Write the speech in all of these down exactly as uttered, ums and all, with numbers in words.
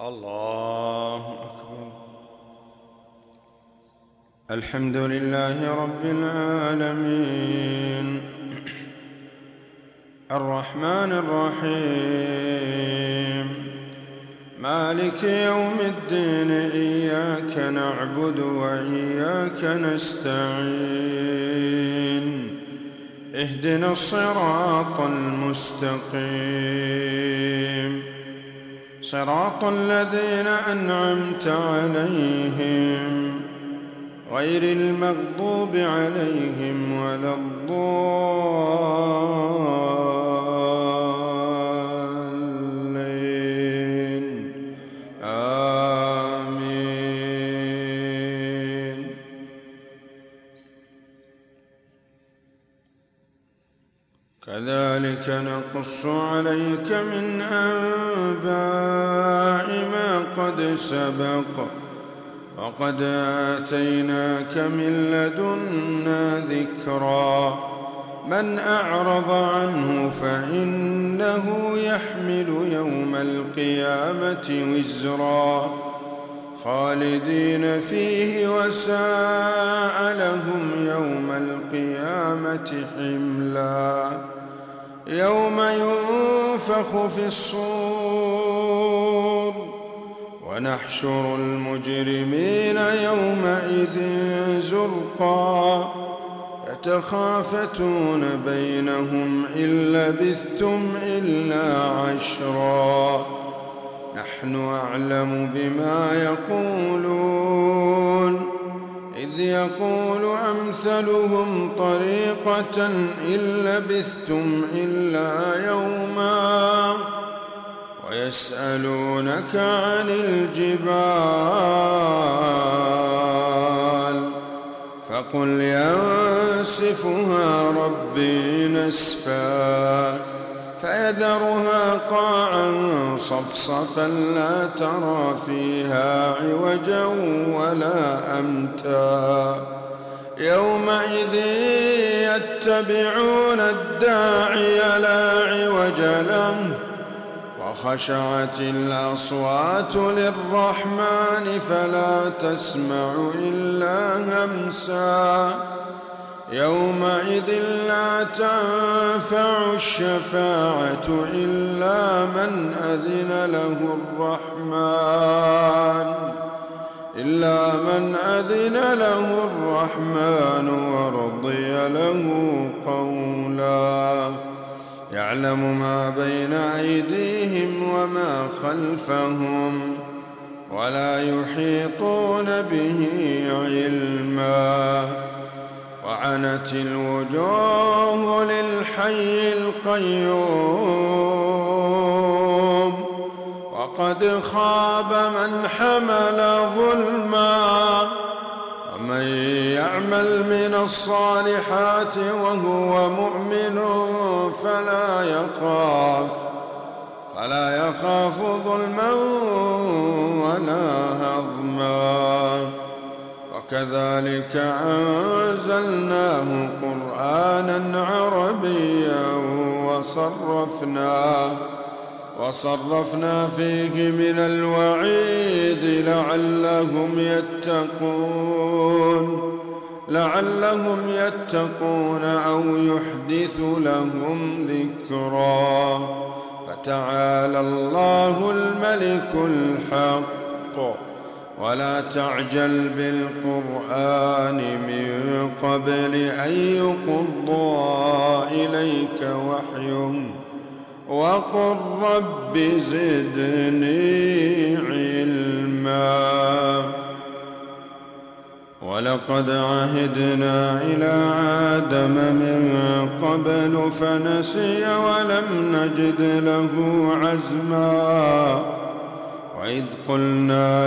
الله أكبر. الحمد لله رب العالمين الرحمن الرحيم مالك يوم الدين إياك نعبد وإياك نستعين اهدنا الصراط المستقيم صراط الذين أنعمت عليهم غير المغضوب عليهم ولا الضالين آمين. كذلك نقص عليك من أنباء ما قد سبق وقد آتيناك من لدنا ذكرا من أعرض عنه فإنه يحمل يوم القيامة وزرا خالدين فيه وساء لهم يوم القيامة حملا يوم ينفخ في الصور ونحشر المجرمين يومئذ زرقا يتخافتون بينهم إن لبثتم إلا عشرا نحن أعلم بما يقولون إذ يقول أمثلهم طريقة إن لبثتم إلا يوما ويسألونك عن الجبال فقل ينسفها ربي نسفا فيذرها قاعا صفصفا لا ترى فيها عوجا ولا أمتا يومئذ يتبعون الداعي لا عوج له وخشعت الأصوات للرحمن فلا تسمع إلا همسا يومئذ لا تنفع الشفاعة إلا من أذن له الرحمن إلا من أذن له الرحمن ورضي له قولا يعلم ما بين أيديهم وما خلفهم ولا يحيطون به علما وعنت الوجوه للحي القيوم وقد خاب من حمل ظلما ومن يعمل من الصالحات وهو مؤمن فلا يخاف فلا يخاف ظلما ولا هضما وكذلك أنزلناه قرآنا عربيا وصرفنا وصرفنا فيه من الوعيد لعلهم يتقون لعلهم يتقون أو يحدث لهم ذكرا فتعالى الله الملك الحق ولا تعجل بالقرآن من قبل أن يقضى إليك وحيه وقل رب زدني علما ولقد عهدنا إلى آدم من قبل فنسي ولم نجد له عزما وإذ قلنا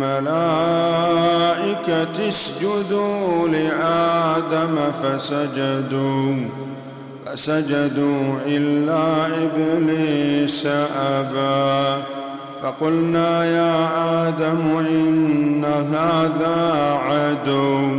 للملائكة اسجدوا لآدم فسجدوا فسجدوا إلا إبليس أبى فقلنا يا آدم إن هذا عدو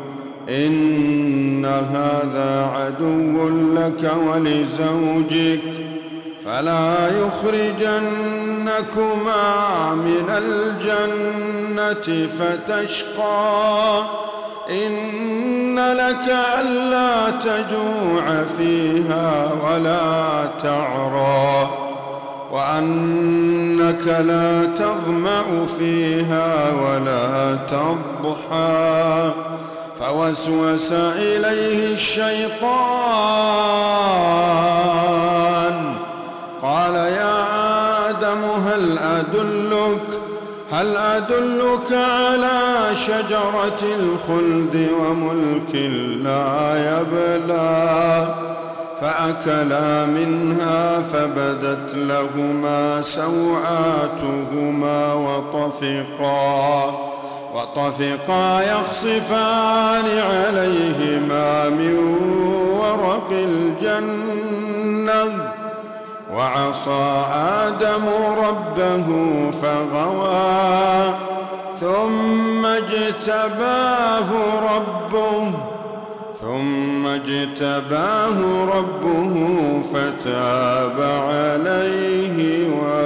إن هذا عدو لك ولزوجك فلا يخرجنكما إنكما من الجنة فتشقى إن لك ألا تجوع فيها ولا تعرى وأنك لا تظمأ فيها ولا تضحى فوسوس إليه الشيطان قال يا آدم هل أدلك هل أدلك على شجرة الخلد وملك لا يبلى فأكلا منها فبدت لهما سوآتهما وطفقا وطفقا يخصفان عليهما من ورق الجنة وعصى آدم ربه فغوى ثم اجتباه ربه ثم اجتباه ربه فتاب عليه